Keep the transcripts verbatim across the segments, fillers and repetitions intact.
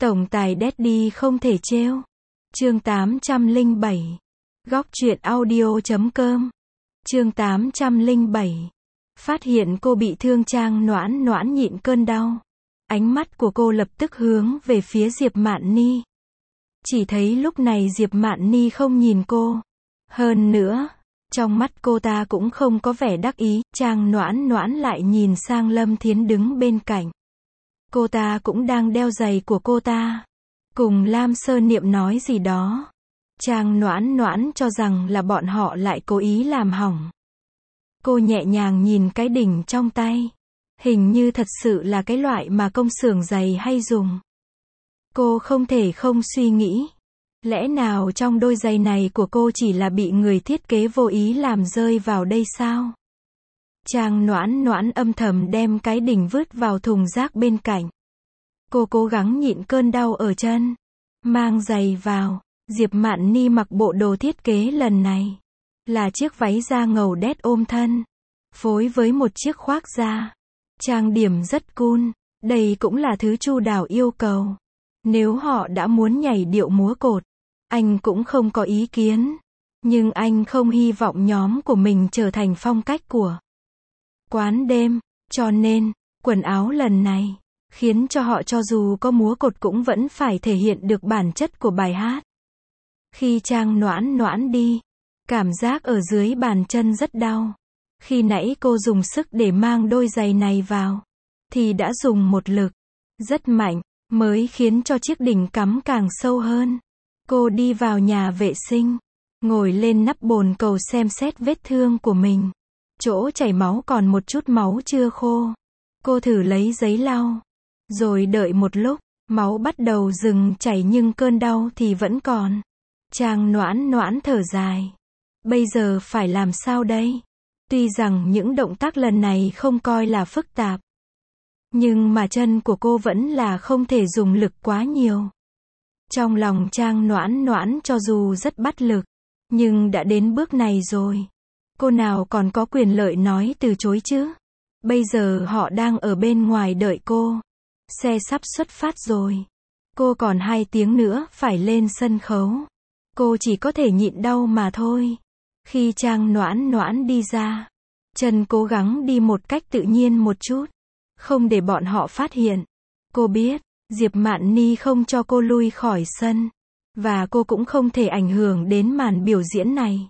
Tổng tài Daddy không thể trêu. Chương tám trăm lẻ bảy. Góc truyện audio chấm com. Chương tám trăm lẻ bảy. Phát hiện cô bị thương, Trang Noãn Noãn nhịn cơn đau. Ánh mắt của cô lập tức hướng về phía Diệp Mạn Ni. Chỉ thấy lúc này Diệp Mạn Ni không nhìn cô. Hơn nữa, trong mắt cô ta cũng không có vẻ đắc ý. Trang Noãn Noãn lại nhìn sang Lâm Thiến đứng bên cạnh. Cô ta cũng đang đeo giày của cô ta. Cùng Lam Sơ Niệm nói gì đó. Trang Noãn Noãn cho rằng là bọn họ lại cố ý làm hỏng. Cô nhẹ nhàng nhìn cái đỉnh trong tay. Hình như thật sự là cái loại mà công xưởng giày hay dùng. Cô không thể không suy nghĩ. Lẽ nào trong đôi giày này của cô chỉ là bị người thiết kế vô ý làm rơi vào đây sao? Trang Noãn Noãn âm thầm đem cái đỉnh vứt vào thùng rác bên cạnh. Cô cố gắng nhịn cơn đau ở chân. Mang giày vào. Diệp Mạn Ni mặc bộ đồ thiết kế lần này. Là chiếc váy da ngầu đét ôm thân. Phối với một chiếc khoác da. Trang điểm rất cool. Đây cũng là thứ Chu Đào yêu cầu. Nếu họ đã muốn nhảy điệu múa cột, anh cũng không có ý kiến. Nhưng anh không hy vọng nhóm của mình trở thành phong cách của quán đêm. Cho nên, quần áo lần này khiến cho họ cho dù có múa cột cũng vẫn phải thể hiện được bản chất của bài hát. Khi Trang Noãn Noãn đi, cảm giác ở dưới bàn chân rất đau. Khi nãy cô dùng sức để mang đôi giày này vào, thì đã dùng một lực rất mạnh, mới khiến cho chiếc đỉnh cắm càng sâu hơn. Cô đi vào nhà vệ sinh, ngồi lên nắp bồn cầu xem xét vết thương của mình. Chỗ chảy máu còn một chút máu chưa khô. Cô thử lấy giấy lau, rồi đợi một lúc, máu bắt đầu dừng chảy nhưng cơn đau thì vẫn còn. Trang Noãn Noãn thở dài. Bây giờ phải làm sao đây? Tuy rằng những động tác lần này không coi là phức tạp, nhưng mà chân của cô vẫn là không thể dùng lực quá nhiều. Trong lòng Trang Noãn Noãn cho dù rất bất lực, nhưng đã đến bước này rồi. Cô nào còn có quyền lợi nói từ chối chứ? Bây giờ họ đang ở bên ngoài đợi cô. Xe sắp xuất phát rồi. Cô còn hai tiếng nữa phải lên sân khấu. Cô chỉ có thể nhịn đau mà thôi. Khi Trang Noãn Noãn đi ra, chân cố gắng đi một cách tự nhiên một chút, không để bọn họ phát hiện. Cô biết, Diệp Mạn Ni không cho cô lui khỏi sân, và cô cũng không thể ảnh hưởng đến màn biểu diễn này.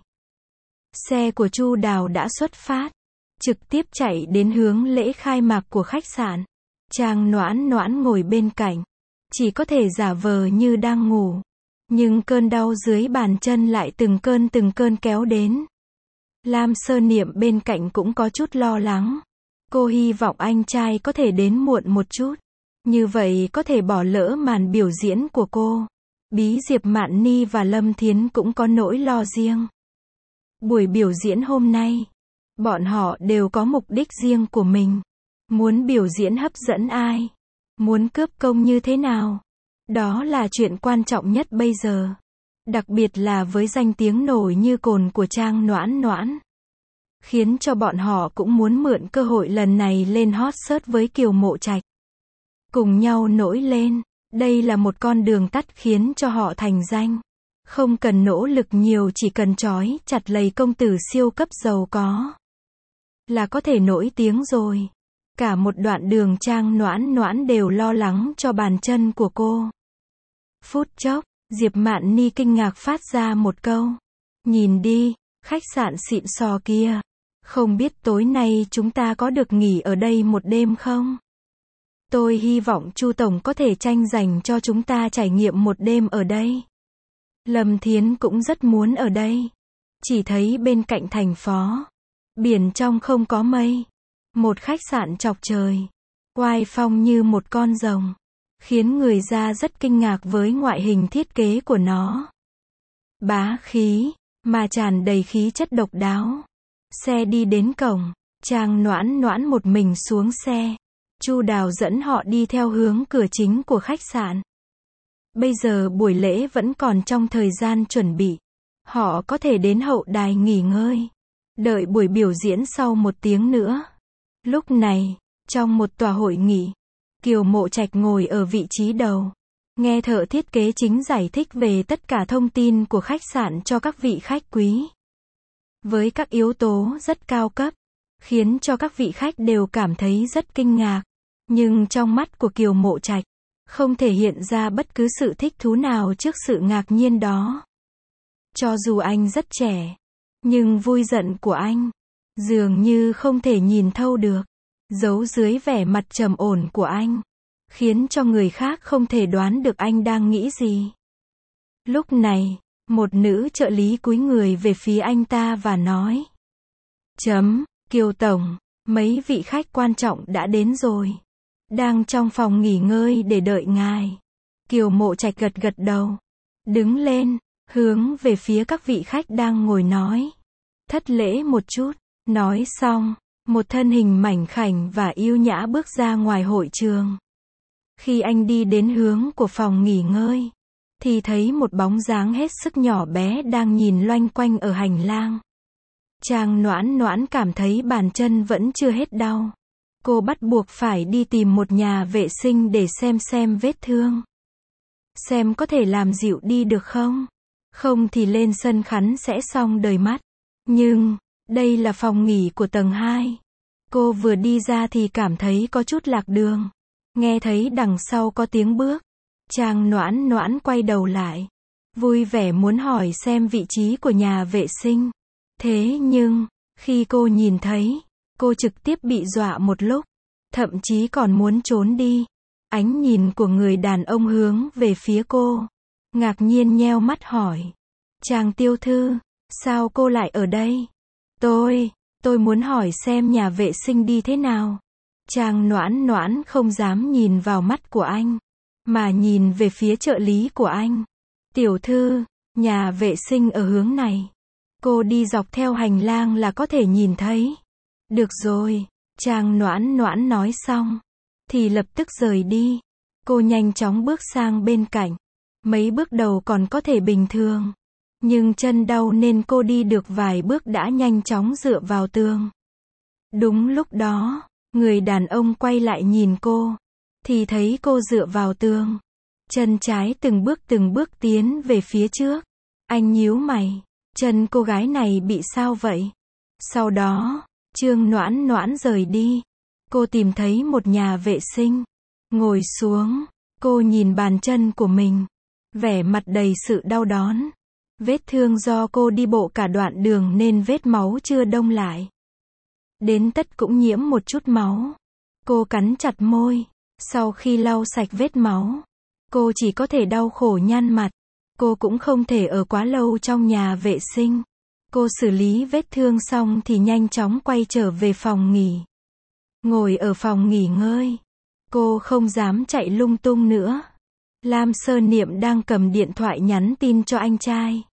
Xe của Chu Đào đã xuất phát, trực tiếp chạy đến hướng lễ khai mạc của khách sạn. Trang Noãn Noãn ngồi bên cạnh, chỉ có thể giả vờ như đang ngủ. Nhưng cơn đau dưới bàn chân lại từng cơn từng cơn kéo đến. Lam Sơ Niệm bên cạnh cũng có chút lo lắng. Cô hy vọng anh trai có thể đến muộn một chút. Như vậy có thể bỏ lỡ màn biểu diễn của cô. Bí Diệp Mạn Ni và Lâm Thiến cũng có nỗi lo riêng. Buổi biểu diễn hôm nay, bọn họ đều có mục đích riêng của mình. Muốn biểu diễn hấp dẫn ai? Muốn cướp công như thế nào? Đó là chuyện quan trọng nhất bây giờ. Đặc biệt là với danh tiếng nổi như cồn của Trang Noãn Noãn. Khiến cho bọn họ cũng muốn mượn cơ hội lần này lên hot search với Kiều Mộ Trạch. Cùng nhau nổi lên. Đây là một con đường tắt khiến cho họ thành danh. Không cần nỗ lực nhiều, chỉ cần trói chặt lấy công tử siêu cấp giàu có là có thể nổi tiếng rồi. Cả một đoạn đường Trang Noãn Noãn đều lo lắng cho bàn chân của cô. Phút chốc, Diệp Mạn Ni kinh ngạc phát ra một câu. Nhìn đi, khách sạn xịn sò kia. Không biết tối nay chúng ta có được nghỉ ở đây một đêm không? Tôi hy vọng Chu Tổng có thể tranh giành cho chúng ta trải nghiệm một đêm ở đây. Lâm Thiến cũng rất muốn ở đây. Chỉ thấy bên cạnh thành phố, biển trong không có mây. Một khách sạn chọc trời. Oai phong như một con rồng. Khiến người ra rất kinh ngạc với ngoại hình thiết kế của nó. Bá khí, mà tràn đầy khí chất độc đáo. Xe đi đến cổng, Trang Noãn Noãn một mình xuống xe. Chu Đào dẫn họ đi theo hướng cửa chính của khách sạn. Bây giờ buổi lễ vẫn còn trong thời gian chuẩn bị. Họ có thể đến hậu đài nghỉ ngơi. Đợi buổi biểu diễn sau một tiếng nữa. Lúc này, trong một tòa hội nghị, Kiều Mộ Trạch ngồi ở vị trí đầu. Nghe thợ thiết kế chính giải thích về tất cả thông tin của khách sạn cho các vị khách quý. Với các yếu tố rất cao cấp, khiến cho các vị khách đều cảm thấy rất kinh ngạc. Nhưng trong mắt của Kiều Mộ Trạch, không thể hiện ra bất cứ sự thích thú nào trước sự ngạc nhiên đó. Cho dù anh rất trẻ, nhưng vui giận của anh, dường như không thể nhìn thấu được, giấu dưới vẻ mặt trầm ổn của anh, khiến cho người khác không thể đoán được anh đang nghĩ gì. Lúc này, một nữ trợ lý cúi người về phía anh ta và nói. Chấm, Kiều Tổng, mấy vị khách quan trọng đã đến rồi. Đang trong phòng nghỉ ngơi để đợi ngài. Kiều Mộ Trạch gật gật đầu. Đứng lên, hướng về phía các vị khách đang ngồi nói. Thất lễ một chút. Nói xong, một thân hình mảnh khảnh và yêu nhã bước ra ngoài hội trường. Khi anh đi đến hướng của phòng nghỉ ngơi, thì thấy một bóng dáng hết sức nhỏ bé đang nhìn loanh quanh ở hành lang. Trang Noãn Noãn cảm thấy bàn chân vẫn chưa hết đau. Cô bắt buộc phải đi tìm một nhà vệ sinh để xem xem vết thương. Xem có thể làm dịu đi được không? Không thì lên sân khấu sẽ xong đời mắt. Nhưng, đây là phòng nghỉ của tầng hai. Cô vừa đi ra thì cảm thấy có chút lạc đường. Nghe thấy đằng sau có tiếng bước. Trang Noãn Noãn quay đầu lại. Vui vẻ muốn hỏi xem vị trí của nhà vệ sinh. Thế nhưng, khi cô nhìn thấy, cô trực tiếp bị dọa một lúc. Thậm chí còn muốn trốn đi. Ánh nhìn của người đàn ông hướng về phía cô. Ngạc nhiên nheo mắt hỏi. Trang tiểu thư, sao cô lại ở đây? Tôi, tôi muốn hỏi xem nhà vệ sinh đi thế nào. Trang Noãn Noãn không dám nhìn vào mắt của anh, mà nhìn về phía trợ lý của anh. Tiểu thư, nhà vệ sinh ở hướng này. Cô đi dọc theo hành lang là có thể nhìn thấy. Được rồi, Trang Noãn Noãn nói xong, thì lập tức rời đi. Cô nhanh chóng bước sang bên cạnh. Mấy bước đầu còn có thể bình thường. Nhưng chân đau nên cô đi được vài bước đã nhanh chóng dựa vào tường. Đúng lúc đó, người đàn ông quay lại nhìn cô, thì thấy cô dựa vào tường. Chân trái từng bước từng bước tiến về phía trước. Anh nhíu mày, chân cô gái này bị sao vậy? Sau đó, Trương Noãn Noãn rời đi. Cô tìm thấy một nhà vệ sinh. Ngồi xuống, cô nhìn bàn chân của mình. Vẻ mặt đầy sự đau đớn. Vết thương do cô đi bộ cả đoạn đường nên vết máu chưa đông lại. Đến tất cũng nhiễm một chút máu. Cô cắn chặt môi. Sau khi lau sạch vết máu, cô chỉ có thể đau khổ nhăn mặt. Cô cũng không thể ở quá lâu trong nhà vệ sinh. Cô xử lý vết thương xong thì nhanh chóng quay trở về phòng nghỉ. Ngồi ở phòng nghỉ ngơi, cô không dám chạy lung tung nữa. Lam Sơ Niệm đang cầm điện thoại nhắn tin cho anh trai.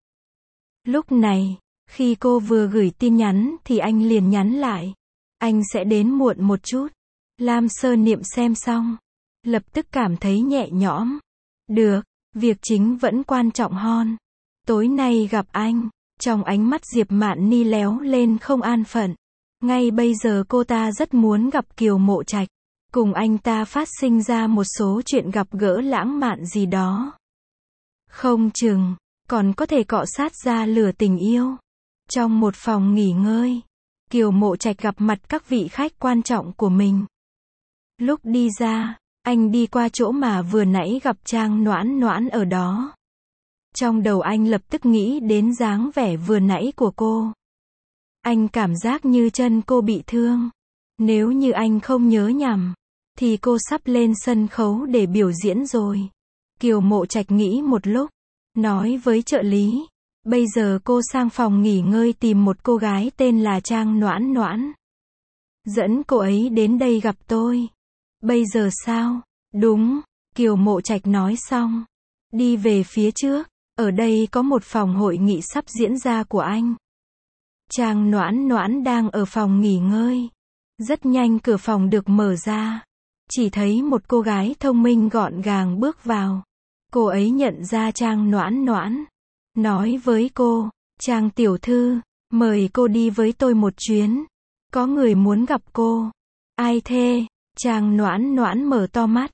Lúc này, khi cô vừa gửi tin nhắn thì anh liền nhắn lại. Anh sẽ đến muộn một chút. Lam Sơ Niệm xem xong, lập tức cảm thấy nhẹ nhõm. Được, việc chính vẫn quan trọng hơn. Tối nay gặp anh. Trong ánh mắt Diệp Mạn Ni léo lên không an phận. Ngay bây giờ cô ta rất muốn gặp Kiều Mộ Trạch. Cùng anh ta phát sinh ra một số chuyện gặp gỡ lãng mạn gì đó. Không chừng, còn có thể cọ sát ra lửa tình yêu. Trong một phòng nghỉ ngơi, Kiều Mộ Trạch gặp mặt các vị khách quan trọng của mình. Lúc đi ra, anh đi qua chỗ mà vừa nãy gặp Trang Noãn Noãn ở đó. Trong đầu anh lập tức nghĩ đến dáng vẻ vừa nãy của cô. Anh cảm giác như chân cô bị thương. Nếu như anh không nhớ nhầm, thì cô sắp lên sân khấu để biểu diễn rồi. Kiều Mộ Trạch nghĩ một lúc, nói với trợ lý. Bây giờ cô sang phòng nghỉ ngơi tìm một cô gái tên là Trang Noãn Noãn. Dẫn cô ấy đến đây gặp tôi. Bây giờ sao? Đúng, Kiều Mộ Trạch nói xong. Đi về phía trước. Ở đây có một phòng hội nghị sắp diễn ra của anh. Trang Noãn Noãn đang ở phòng nghỉ ngơi. Rất nhanh cửa phòng được mở ra. Chỉ thấy một cô gái thông minh gọn gàng bước vào. Cô ấy nhận ra Trang Noãn Noãn. Nói với cô, Trang tiểu thư, mời cô đi với tôi một chuyến. Có người muốn gặp cô. Ai thế? Trang Noãn Noãn mở to mắt.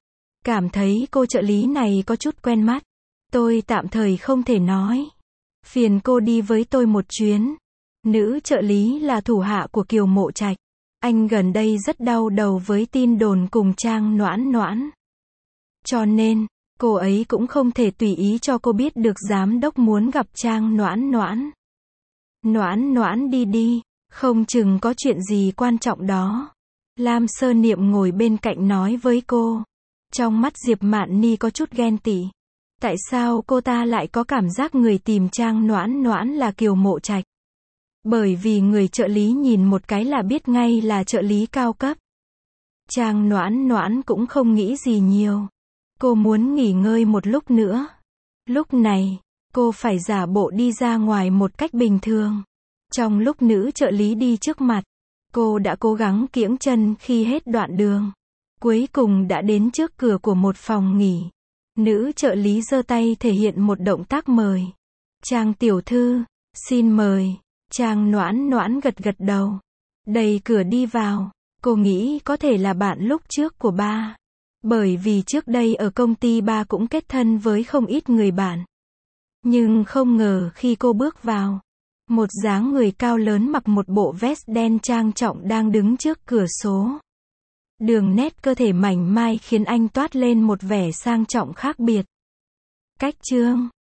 Cảm thấy cô trợ lý này có chút quen mắt. Tôi tạm thời không thể nói. Phiền cô đi với tôi một chuyến. Nữ trợ lý là thủ hạ của Kiều Mộ Trạch. Anh gần đây rất đau đầu với tin đồn cùng Trang Noãn Noãn. Cho nên, cô ấy cũng không thể tùy ý cho cô biết được giám đốc muốn gặp Trang Noãn Noãn. Noãn Noãn đi đi, không chừng có chuyện gì quan trọng đó. Lam Sơ Niệm ngồi bên cạnh nói với cô. Trong mắt Diệp Mạn Ni có chút ghen tị. Tại sao cô ta lại có cảm giác người tìm Trang Noãn Noãn là Kiều Mộ Trạch? Bởi vì người trợ lý nhìn một cái là biết ngay là trợ lý cao cấp. Trang Noãn Noãn cũng không nghĩ gì nhiều. Cô muốn nghỉ ngơi một lúc nữa. Lúc này, cô phải giả bộ đi ra ngoài một cách bình thường. Trong lúc nữ trợ lý đi trước mặt, cô đã cố gắng kiễng chân khi hết đoạn đường. Cuối cùng đã đến trước cửa của một phòng nghỉ. Nữ trợ lý giơ tay thể hiện một động tác mời. Trang tiểu thư, xin mời. Trang Noãn Noãn gật gật đầu. Đẩy cửa đi vào. Cô nghĩ có thể là bạn lúc trước của ba. Bởi vì trước đây ở công ty ba cũng kết thân với không ít người bạn. Nhưng không ngờ khi cô bước vào, một dáng người cao lớn mặc một bộ vest đen trang trọng đang đứng trước cửa sổ. Đường nét cơ thể mảnh mai khiến anh toát lên một vẻ sang trọng khác biệt. Cách chương